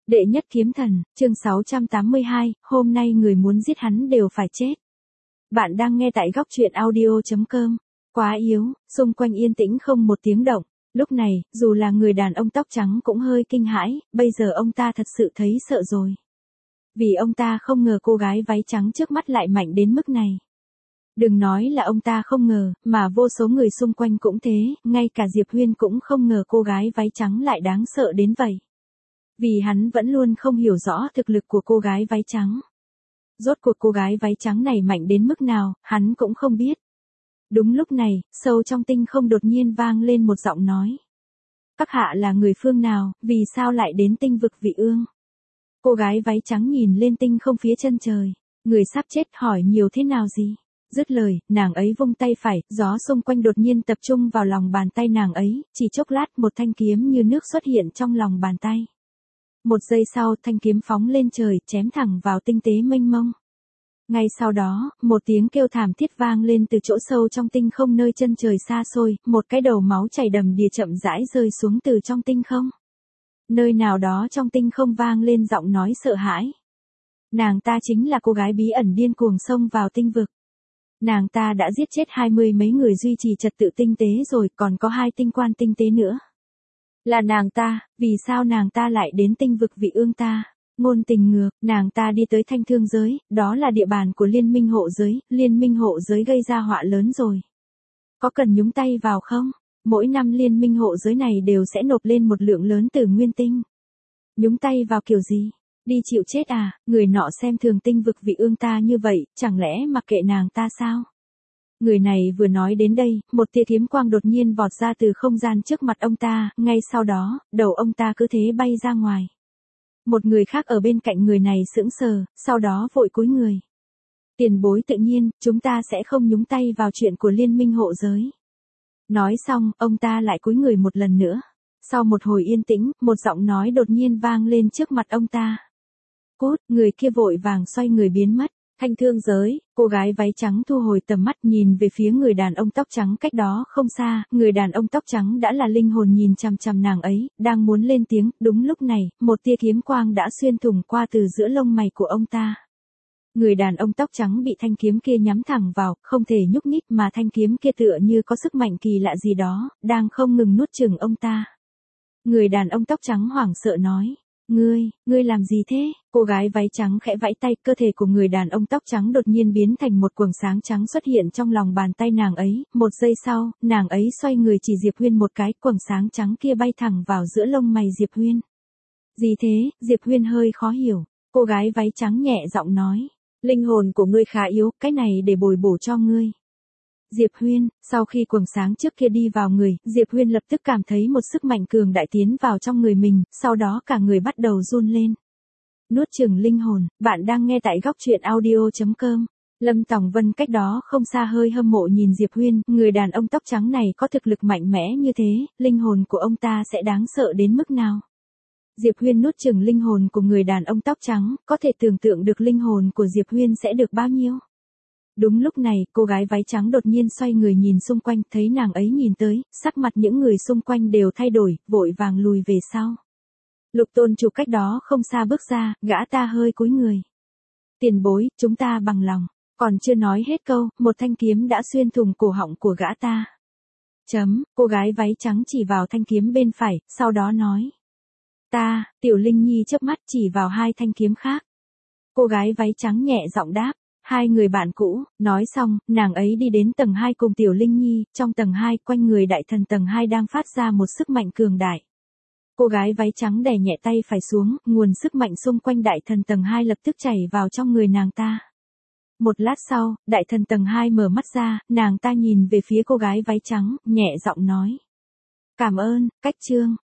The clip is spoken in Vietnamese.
Đệ nhất kiếm thần, chương 682, hôm nay người muốn giết hắn đều phải chết. Bạn đang nghe tại góc truyện audio.com. Quá yếu, xung quanh yên tĩnh không một tiếng động. Lúc này, dù là người đàn ông tóc trắng cũng hơi kinh hãi, bây giờ ông ta thật sự thấy sợ rồi. Vì ông ta không ngờ cô gái váy trắng trước mắt lại mạnh đến mức này. Đừng nói là ông ta không ngờ, mà vô số người xung quanh cũng thế, ngay cả Diệp Huyên cũng không ngờ cô gái váy trắng lại đáng sợ đến vậy. Vì hắn vẫn luôn không hiểu rõ thực lực của cô gái váy trắng. Rốt cuộc cô gái váy trắng này mạnh đến mức nào, hắn cũng không biết. Đúng lúc này, sâu trong tinh không đột nhiên vang lên một giọng nói. Các hạ là người phương nào, vì sao lại đến tinh vực Vị Ương? Cô gái váy trắng nhìn lên tinh không phía chân trời. Người sắp chết hỏi nhiều thế nào gì? Dứt lời, nàng ấy vung tay phải, gió xung quanh đột nhiên tập trung vào lòng bàn tay nàng ấy, chỉ chốc lát một thanh kiếm như nước xuất hiện trong lòng bàn tay. Một giây sau, thanh kiếm phóng lên trời, chém thẳng vào tinh tế mênh mông. Ngay sau đó, một tiếng kêu thảm thiết vang lên từ chỗ sâu trong tinh không nơi chân trời xa xôi, một cái đầu máu chảy đầm đìa chậm rãi rơi xuống từ trong tinh không. Nơi nào đó trong tinh không vang lên giọng nói sợ hãi. Nàng ta chính là cô gái bí ẩn điên cuồng xông vào tinh vực. Nàng ta đã giết chết 20 mấy người duy trì trật tự tinh tế rồi, còn có 2 tinh quan tinh tế nữa. Là nàng ta, vì sao nàng ta lại đến tinh vực Vị Ương ta? Ngôn tình ngược, nàng ta đi tới Thanh Thương giới, đó là địa bàn của Liên minh hộ giới, Liên minh hộ giới gây ra họa lớn rồi. Có cần nhúng tay vào không? Mỗi năm Liên minh hộ giới này đều sẽ nộp lên một lượng lớn từ nguyên tinh. Nhúng tay vào kiểu gì? Đi chịu chết à? Người nọ xem thường tinh vực Vị Ương ta như vậy, chẳng lẽ mặc kệ nàng ta sao? Người này vừa nói đến đây, một tia kiếm quang đột nhiên vọt ra từ không gian trước mặt ông ta, ngay sau đó, đầu ông ta cứ thế bay ra ngoài. Một người khác ở bên cạnh người này sững sờ, sau đó vội cúi người. Tiền bối tự nhiên, chúng ta sẽ không nhúng tay vào chuyện của Liên minh hộ giới. Nói xong, ông ta lại cúi người một lần nữa. Sau một hồi yên tĩnh, một giọng nói đột nhiên vang lên trước mặt ông ta. Cút, người kia vội vàng xoay người biến mất. Thanh Thương giới, cô gái váy trắng thu hồi tầm mắt nhìn về phía người đàn ông tóc trắng cách đó không xa, người đàn ông tóc trắng đã là linh hồn nhìn chằm chằm nàng ấy, đang muốn lên tiếng, đúng lúc này, một tia kiếm quang đã xuyên thủng qua từ giữa lông mày của ông ta. Người đàn ông tóc trắng bị thanh kiếm kia nhắm thẳng vào, không thể nhúc nhích mà thanh kiếm kia tựa như có sức mạnh kỳ lạ gì đó, đang không ngừng nuốt chửng ông ta. Người đàn ông tóc trắng hoảng sợ nói. Ngươi làm gì thế? Cô gái váy trắng khẽ vẫy tay, cơ thể của người đàn ông tóc trắng đột nhiên biến thành một quầng sáng trắng xuất hiện trong lòng bàn tay nàng ấy, một giây sau, nàng ấy xoay người chỉ Diệp Huyên một cái, quầng sáng trắng kia bay thẳng vào giữa lông mày Diệp Huyên. Gì thế? Diệp Huyên hơi khó hiểu, cô gái váy trắng nhẹ giọng nói, linh hồn của ngươi khá yếu, cái này để bồi bổ cho ngươi. Diệp Huyên, sau khi quầng sáng trước kia đi vào người, Diệp Huyên lập tức cảm thấy một sức mạnh cường đại tiến vào trong người mình, sau đó cả người bắt đầu run lên. Nuốt chửng linh hồn, bạn đang nghe tại góc truyện audio.com. Lâm Tòng Vân cách đó không xa hơi hâm mộ nhìn Diệp Huyên, người đàn ông tóc trắng này có thực lực mạnh mẽ như thế, linh hồn của ông ta sẽ đáng sợ đến mức nào? Diệp Huyên nuốt chửng linh hồn của người đàn ông tóc trắng, có thể tưởng tượng được linh hồn của Diệp Huyên sẽ được bao nhiêu? Đúng lúc này, cô gái váy trắng đột nhiên xoay người nhìn xung quanh, thấy nàng ấy nhìn tới, sắc mặt những người xung quanh đều thay đổi, vội vàng lùi về sau. Lục Tôn Chủ cách đó không xa bước ra, gã ta hơi cúi người. Tiền bối, chúng ta bằng lòng. Còn chưa nói hết câu, một thanh kiếm đã xuyên thủng cổ họng của gã ta. Cô gái váy trắng chỉ vào thanh kiếm bên phải, sau đó nói. Tiểu Linh Nhi chớp mắt chỉ vào 2 thanh kiếm khác. Cô gái váy trắng nhẹ giọng đáp. 2 người bạn cũ, nói xong, nàng ấy đi đến tầng 2 cùng Tiểu Linh Nhi, trong tầng 2, quanh người đại thần tầng 2 đang phát ra một sức mạnh cường đại. Cô gái váy trắng đè nhẹ tay phải xuống, nguồn sức mạnh xung quanh đại thần tầng 2 lập tức chảy vào trong người nàng ta. Một lát sau, đại thần tầng 2 mở mắt ra, nàng ta nhìn về phía cô gái váy trắng, nhẹ giọng nói. Cảm ơn, Cách Trương.